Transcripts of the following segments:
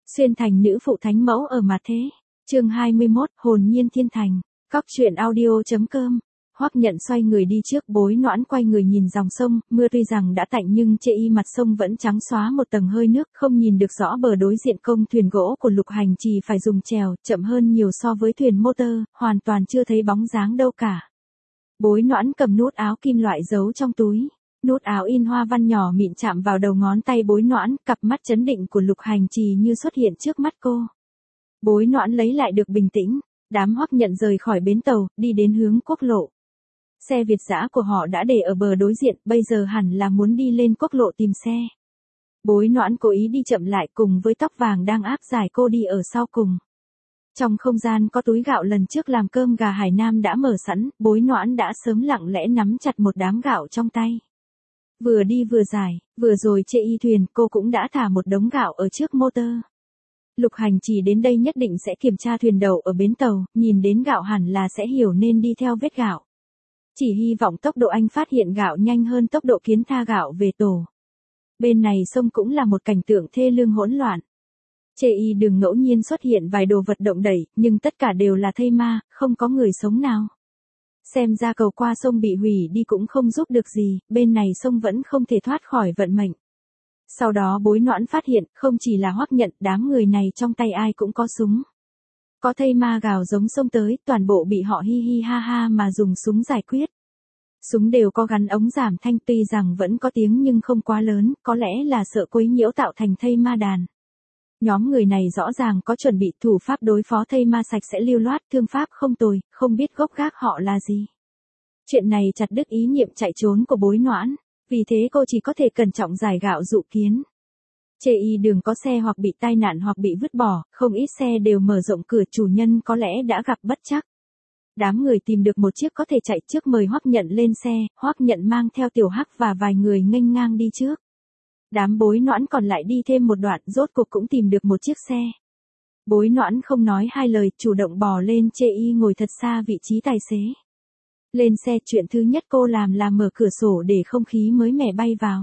Xuyên thành nữ phụ thánh mẫu ở mà thế. Chương 21, hồn nhiên thiên thành. Cóc truyện audio.com. Hoắc Nhận xoay người đi trước, Bối Noãn quay người nhìn dòng sông, mưa tuy rằng đã tạnh nhưng chê y mặt sông vẫn trắng xóa một tầng hơi nước, không nhìn được rõ bờ đối diện. Công thuyền gỗ của Lục Hành Trì phải dùng chèo, chậm hơn nhiều so với thuyền motor, hoàn toàn chưa thấy bóng dáng đâu cả. Bối Noãn cầm nút áo kim loại giấu trong túi. Nút áo in hoa văn nhỏ mịn chạm vào đầu ngón tay Bối Noãn, cặp mắt chấn định của Lục Hành Trì như xuất hiện trước mắt cô. Bối Noãn lấy lại được bình tĩnh, đám Hoắc Nhận rời khỏi bến tàu, đi đến hướng quốc lộ. Xe Việt dã của họ đã để ở bờ đối diện, bây giờ hẳn là muốn đi lên quốc lộ tìm xe. Bối Noãn cố ý đi chậm lại cùng với tóc vàng đang áp giải cô đi ở sau cùng. Trong không gian có túi gạo lần trước làm cơm gà Hải Nam đã mở sẵn, Bối Noãn đã sớm lặng lẽ nắm chặt một đám gạo trong tay. Vừa đi vừa giải, vừa rồi chê y thuyền cô cũng đã thả một đống gạo ở trước motor. Lục Hành Trì đến đây nhất định sẽ kiểm tra thuyền đậu ở bến tàu, nhìn đến gạo hẳn là sẽ hiểu nên đi theo vết gạo. Chỉ hy vọng tốc độ anh phát hiện gạo nhanh hơn tốc độ kiến tha gạo về tổ. Bên này sông cũng là một cảnh tượng thê lương hỗn loạn. Chê y đường ngẫu nhiên xuất hiện vài đồ vật động đẩy, nhưng tất cả đều là thây ma, không có người sống nào. Xem ra cầu qua sông bị hủy đi cũng không giúp được gì, bên này sông vẫn không thể thoát khỏi vận mệnh. Sau đó Bối Noãn phát hiện, không chỉ là Hoắc Nhận, đám người này trong tay ai cũng có súng. Có thây ma gào giống xông tới, toàn bộ bị họ hi hi ha ha mà dùng súng giải quyết. Súng đều có gắn ống giảm thanh, tuy rằng vẫn có tiếng nhưng không quá lớn, có lẽ là sợ quấy nhiễu tạo thành thây ma đàn. Nhóm người này rõ ràng có chuẩn bị thủ pháp đối phó thây ma sạch sẽ lưu loát, thương pháp không tồi, không biết gốc gác họ là gì. Chuyện này chặt đứt ý niệm chạy trốn của Bối Noãn, vì thế cô chỉ có thể cẩn trọng giải gạo dụ kiến. Chê y đường có xe hoặc bị tai nạn hoặc bị vứt bỏ, không ít xe đều mở rộng cửa, chủ nhân có lẽ đã gặp bất trắc. Đám người tìm được một chiếc có thể chạy trước, mời Hoắc Nhận lên xe, Hoắc Nhận mang theo Tiểu Hắc và vài người nghênh ngang đi trước. Đám Bối Noãn còn lại đi thêm một đoạn, rốt cuộc cũng tìm được một chiếc xe. Bối Noãn không nói hai lời, chủ động bò lên, chê y ngồi thật xa vị trí tài xế. Lên xe, chuyện thứ nhất cô làm là mở cửa sổ để không khí mới mẻ bay vào.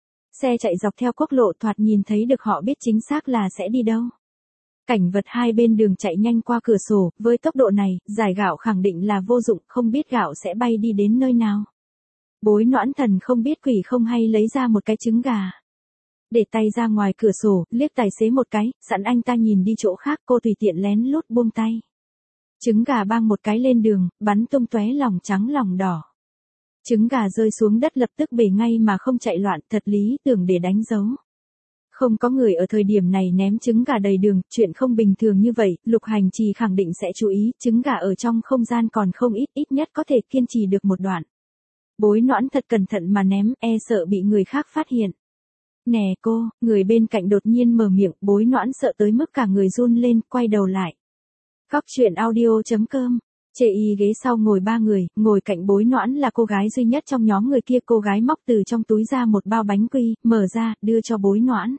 Xe chạy dọc theo quốc lộ, thoạt nhìn thấy được họ biết chính xác là sẽ đi đâu. Cảnh vật hai bên đường chạy nhanh qua cửa sổ, với tốc độ này, giải gạo khẳng định là vô dụng, không biết gạo sẽ bay đi đến nơi nào. Bối Noãn thần không biết quỷ không hay lấy ra một cái trứng gà. Để tay ra ngoài cửa sổ, liếc tài xế một cái, sẵn anh ta nhìn đi chỗ khác, cô tùy tiện lén lút buông tay. Trứng gà bang một cái lên đường, bắn tung tóe lòng trắng lòng đỏ. Trứng gà rơi xuống đất lập tức bể ngay mà không chạy loạn, thật lý tưởng để đánh dấu. Không có người ở thời điểm này ném trứng gà đầy đường, chuyện không bình thường như vậy, Lục Hành Trì khẳng định sẽ chú ý, trứng gà ở trong không gian còn không ít, ít nhất có thể kiên trì được một đoạn. Bối Noãn thật cẩn thận mà ném, e sợ bị người khác phát hiện. Nè cô, người bên cạnh đột nhiên mở miệng, Bối Noãn sợ tới mức cả người run lên, quay đầu lại. Cóc truyện audio.com. Chê y ghế sau ngồi ba người, ngồi cạnh Bối Noãn là cô gái duy nhất trong nhóm người kia. Cô gái móc từ trong túi ra một bao bánh quy, mở ra, đưa cho Bối Noãn.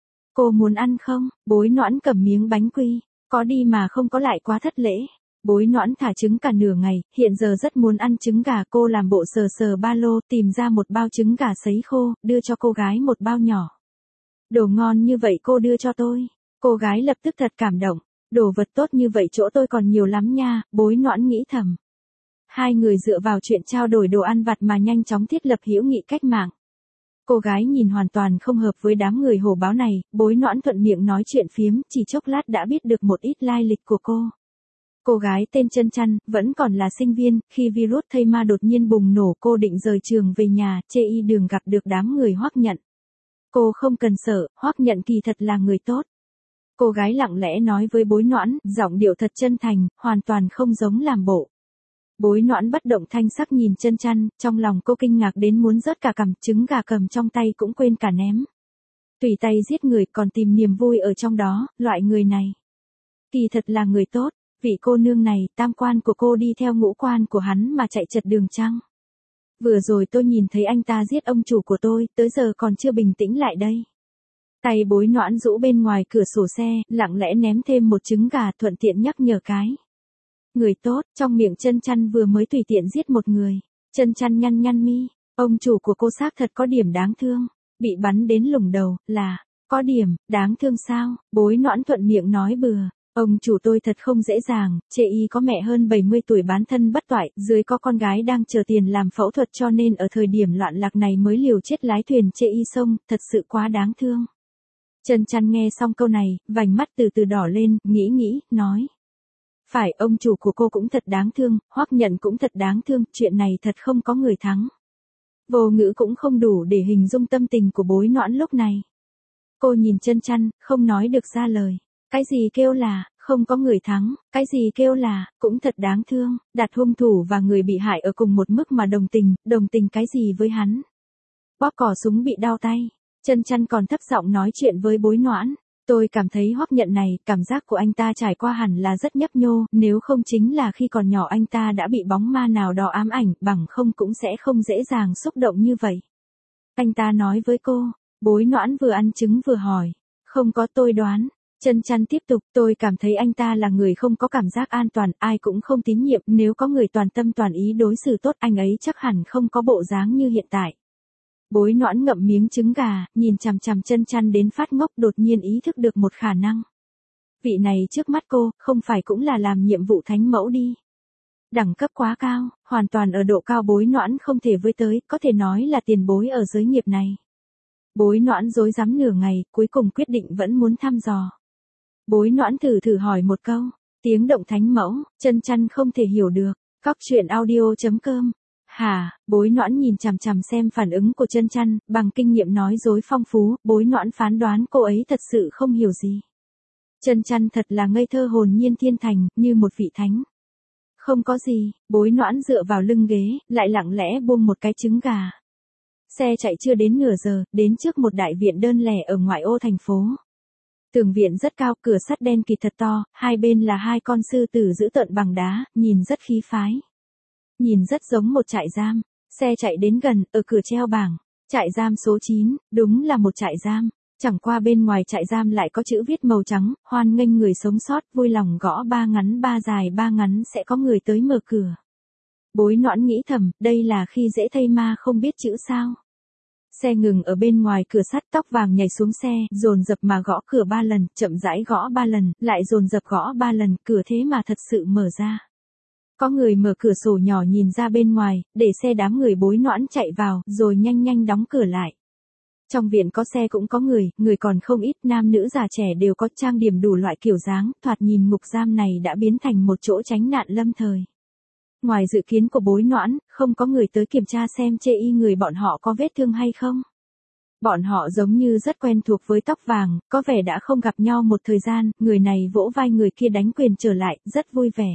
Cô muốn ăn không? Bối Noãn cầm miếng bánh quy, có đi mà không có lại quá thất lễ. Bối Noãn thả trứng cả nửa ngày, hiện giờ rất muốn ăn trứng gà. Cô làm bộ sờ sờ ba lô, tìm ra một bao trứng gà sấy khô, đưa cho cô gái một bao nhỏ. Đồ ngon như vậy cô đưa cho tôi. Cô gái lập tức thật cảm động. Đồ vật tốt như vậy chỗ tôi còn nhiều lắm nha, Bối Noãn nghĩ thầm. Hai người dựa vào chuyện trao đổi đồ ăn vặt mà nhanh chóng thiết lập hữu nghị cách mạng. Cô gái nhìn hoàn toàn không hợp với đám người hổ báo này, Bối Noãn thuận miệng nói chuyện phiếm, chỉ chốc lát đã biết được một ít lai lịch của cô. Cô gái tên Chân Chăn, vẫn còn là sinh viên, khi virus thây ma đột nhiên bùng nổ cô định rời trường về nhà, chê y đường gặp được đám người Hoắc Nhận. Cô không cần sợ, Hoắc Nhận kỳ thật là người tốt. Cô gái lặng lẽ nói với Bối Noãn, giọng điệu thật chân thành, hoàn toàn không giống làm bộ. Bối Noãn bất động thanh sắc nhìn Chân Chăn, trong lòng cô kinh ngạc đến muốn rớt cả cằm, trứng gà cầm trong tay cũng quên cả ném. Tùy tay giết người còn tìm niềm vui ở trong đó, loại người này. Kỳ thật là người tốt, vị cô nương này, tam quan của cô đi theo ngũ quan của hắn mà chạy chật đường chăng? Vừa rồi tôi nhìn thấy anh ta giết ông chủ của tôi, tới giờ còn chưa bình tĩnh lại đây. Tay Bối Noãn rũ bên ngoài cửa sổ xe, lặng lẽ ném thêm một trứng gà, thuận tiện nhắc nhở cái. Người tốt, trong miệng Chân Chăn vừa mới tùy tiện giết một người. Chân Chăn nhăn nhăn mi, ông chủ của cô xác thật có điểm đáng thương, bị bắn đến lủng đầu, là, Có điểm, đáng thương sao, Bối Noãn thuận miệng nói bừa. Ông chủ tôi thật không dễ dàng, chê y có mẹ hơn 70 tuổi bán thân bất toại, dưới có con gái đang chờ tiền làm phẫu thuật cho nên ở thời điểm loạn lạc này mới liều chết lái thuyền chê y sông, thật sự quá đáng thương. Chân Chăn nghe xong câu này, vành mắt từ từ đỏ lên, nghĩ, nói. Phải, ông chủ của cô cũng thật đáng thương, Hoắc Nhận cũng thật đáng thương, chuyện này thật không có người thắng. Vô ngữ cũng không đủ để hình dung tâm tình của Bối Noãn lúc này. Cô nhìn Chân Chăn, không nói được ra lời. Cái gì kêu là, không có người thắng, cái gì kêu là, cũng thật đáng thương, đặt hung thủ và người bị hại ở cùng một mức mà đồng tình cái gì với hắn. Bóp cò súng bị đau tay, Chân Chăn còn thấp giọng nói chuyện với Bối Noãn. Tôi cảm thấy Hoắc Nhận này, cảm giác của anh ta trải qua hẳn là rất nhấp nhô, nếu không chính là khi còn nhỏ anh ta đã bị bóng ma nào đó ám ảnh, bằng không cũng sẽ không dễ dàng xúc động như vậy. Anh ta nói với cô, Bối Noãn vừa ăn trứng vừa hỏi. Không có, tôi đoán. Chân Chăn tiếp tục, tôi cảm thấy anh ta là người không có cảm giác an toàn, ai cũng không tín nhiệm, nếu có người toàn tâm toàn ý đối xử tốt anh ấy chắc hẳn không có bộ dáng như hiện tại. Bối Noãn ngậm miếng trứng gà, nhìn chằm chằm Chân Chăn đến phát ngốc, đột nhiên ý thức được một khả năng. Vị này trước mắt cô, không phải cũng là làm nhiệm vụ thánh mẫu đi. Đẳng cấp quá cao, hoàn toàn ở độ cao Bối Noãn không thể với tới, có thể nói là tiền bối ở giới nghiệp này. Bối Noãn rối rắm nửa ngày, cuối cùng quyết định vẫn muốn thăm dò. Bối Noãn thử hỏi một câu, tiếng động thánh mẫu, Chân Chăn không thể hiểu được. Cóc truyện audio.com. Hả, Bối Noãn nhìn chằm chằm xem phản ứng của Chân Chăn, bằng kinh nghiệm nói dối phong phú, Bối Noãn phán đoán cô ấy thật sự không hiểu gì. Chân Chăn thật là ngây thơ hồn nhiên thiên thành, như một vị thánh. Không có gì, Bối Noãn dựa vào lưng ghế, lại lặng lẽ buông một cái trứng gà. Xe chạy chưa đến nửa giờ, đến trước một đại viện đơn lẻ ở ngoại ô thành phố. Tường viện rất cao, cửa sắt đen kịt thật to, hai bên là hai con sư tử giữ tợn bằng đá, nhìn rất khí phái. Nhìn rất giống một trại giam. Xe chạy đến gần, ở cửa treo bảng. Trại giam số 9, đúng là một trại giam. Chẳng qua bên ngoài trại giam lại có chữ viết màu trắng, hoan nghênh người sống sót, vui lòng gõ ba ngắn ba dài ba ngắn sẽ có người tới mở cửa. Bối Noãn nghĩ thầm, đây là khi dễ thây ma không biết chữ sao. Xe ngừng ở bên ngoài cửa sắt, tóc vàng nhảy xuống xe, dồn dập mà gõ cửa 3 lần, chậm rãi gõ 3 lần, lại dồn dập gõ 3 lần, cửa thế mà thật sự mở ra. Có người mở cửa sổ nhỏ nhìn ra bên ngoài, để xe đám người Bối Noãn chạy vào, rồi nhanh đóng cửa lại. Trong viện có xe cũng có người còn không ít, nam nữ già trẻ đều có trang điểm đủ loại kiểu dáng, thoạt nhìn ngục giam này đã biến thành một chỗ tránh nạn lâm thời. Ngoài dự kiến của Bối Noãn, không có người tới kiểm tra xem chê y người bọn họ có vết thương hay không. Bọn họ giống như rất quen thuộc với tóc vàng, có vẻ đã không gặp nhau một thời gian, người này vỗ vai người kia đánh quyền trở lại, rất vui vẻ.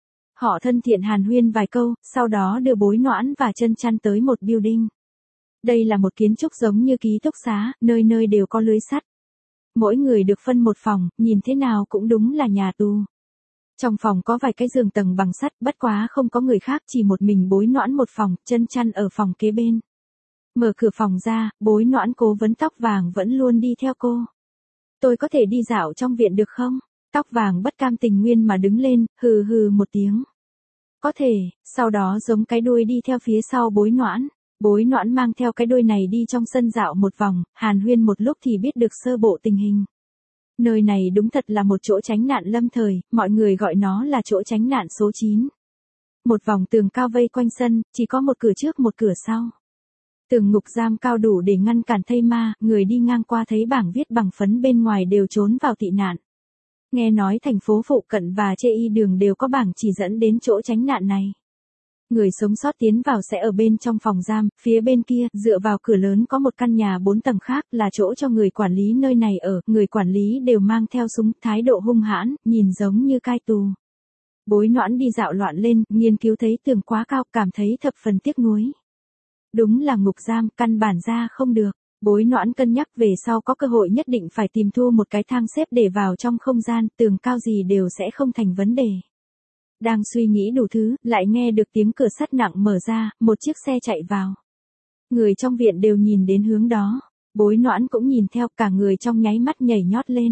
Họ thân thiện hàn huyên vài câu, sau đó đưa Bối Noãn và Chân Chăn tới một building. Đây là một kiến trúc giống như ký túc xá, nơi nơi đều có lưới sắt. Mỗi người được phân một phòng, nhìn thế nào cũng đúng là nhà tù. Trong phòng có vài cái giường tầng bằng sắt, bất quá không có người khác, chỉ một mình Bối Noãn một phòng, Chân Chăn ở phòng kế bên. Mở cửa phòng ra, Bối Noãn cố vấn tóc vàng vẫn luôn đi theo cô. Tôi có thể đi dạo trong viện được không? Tóc vàng bất cam tình nguyên mà đứng lên, hừ một tiếng. Có thể, sau đó giống cái đuôi đi theo phía sau Bối Noãn. Bối Noãn mang theo cái đuôi này đi trong sân dạo một vòng, hàn huyên một lúc thì biết được sơ bộ tình hình. Nơi này đúng thật là một chỗ tránh nạn lâm thời, mọi người gọi nó là chỗ tránh nạn số 9. Một vòng tường cao vây quanh sân, chỉ có một cửa trước một cửa sau. Tường ngục giam cao đủ để ngăn cản thây ma, người đi ngang qua thấy bảng viết bằng phấn bên ngoài đều trốn vào tị nạn. Nghe nói thành phố phụ cận và chê y đường đều có bảng chỉ dẫn đến chỗ tránh nạn này. Người sống sót tiến vào sẽ ở bên trong phòng giam, phía bên kia, dựa vào cửa lớn có một căn nhà 4 tầng khác là chỗ cho người quản lý nơi này ở, người quản lý đều mang theo súng, thái độ hung hãn, nhìn giống như cai tù. Bối Noãn đi dạo loạn lên, nghiên cứu thấy tường quá cao, cảm thấy thập phần tiếc nuối. Đúng là ngục giam, căn bản ra không được. Bối Noãn cân nhắc về sau có cơ hội nhất định phải tìm thu một cái thang xếp để vào trong không gian, tường cao gì đều sẽ không thành vấn đề. Đang suy nghĩ đủ thứ, lại nghe được tiếng cửa sắt nặng mở ra, một chiếc xe chạy vào. Người trong viện đều nhìn đến hướng đó. Bối Noãn cũng nhìn theo, cả người trong nháy mắt nhảy nhót lên.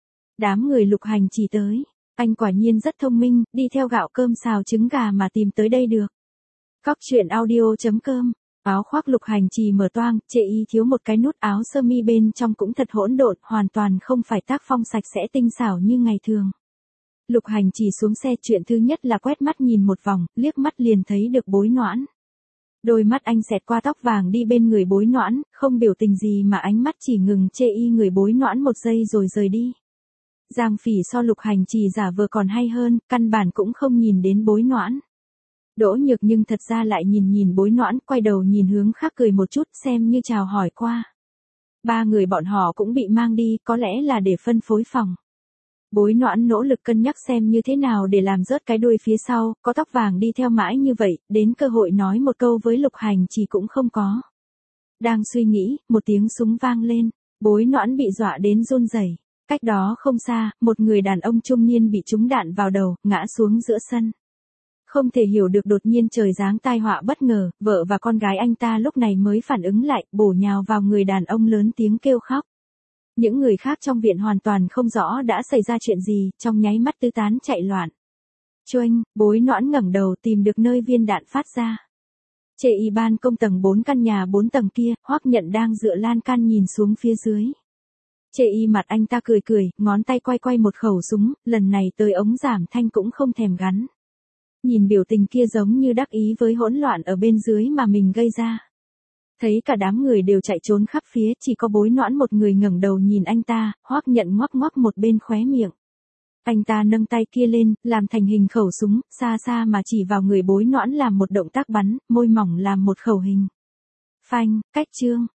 Đám người Lục Hành chỉ tới. Anh quả nhiên rất thông minh, đi theo gạo cơm xào trứng gà mà tìm tới đây được. Cóc truyện audio.com Áo khoác Lục Hành Trì mở toang, chệ y thiếu một cái nút, áo sơ mi bên trong cũng thật hỗn độn, hoàn toàn không phải tác phong sạch sẽ tinh xảo như ngày thường. Lục Hành Trì xuống xe, chuyện thứ nhất là quét mắt nhìn một vòng, liếc mắt liền thấy được Bối Noãn. Đôi mắt anh xẹt qua tóc vàng đi bên người Bối Noãn, không biểu tình gì mà ánh mắt chỉ ngừng chê y người Bối Noãn một giây rồi rời đi. Giang Phỉ so Lục Hành Trì giả vờ còn hay hơn, căn bản cũng không nhìn đến Bối Noãn. Đỗ Nhược nhưng thật ra lại nhìn Bối Noãn, quay đầu nhìn hướng khác cười một chút, xem như chào hỏi qua. Ba người bọn họ cũng bị mang đi, có lẽ là để phân phối phòng. Bối Noãn nỗ lực cân nhắc xem như thế nào để làm rớt cái đuôi phía sau, có tóc vàng đi theo mãi như vậy, đến cơ hội nói một câu với Lục Hành Trì cũng không có. Đang suy nghĩ, một tiếng súng vang lên, Bối Noãn bị dọa đến run rẩy. Cách đó không xa, một người đàn ông trung niên bị trúng đạn vào đầu, ngã xuống giữa sân. Không thể hiểu được đột nhiên trời giáng tai họa bất ngờ, vợ và con gái anh ta lúc này mới phản ứng lại, bổ nhào vào người đàn ông lớn tiếng kêu khóc. Những người khác trong viện hoàn toàn không rõ đã xảy ra chuyện gì, trong nháy mắt tứ tán chạy loạn. Choanh, Bối Noãn ngẩng đầu tìm được nơi viên đạn phát ra. Trệ y ban công tầng 4 căn nhà 4 tầng kia, Hoắc Nhận đang dựa lan can nhìn xuống phía dưới. Trệ y mặt anh ta cười cười, ngón tay quay một khẩu súng, lần này tới ống giảm thanh cũng không thèm gắn. Nhìn biểu tình kia giống như đắc ý với hỗn loạn ở bên dưới mà mình gây ra. Thấy cả đám người đều chạy trốn khắp phía, chỉ có Bối Noãn một người ngẩng đầu nhìn anh ta, Hoắc Nhận ngoắc ngoắc một bên khóe miệng. Anh ta nâng tay kia lên, làm thành hình khẩu súng, xa xa mà chỉ vào người Bối Noãn làm một động tác bắn, môi mỏng làm một khẩu hình. Phanh, cách chương.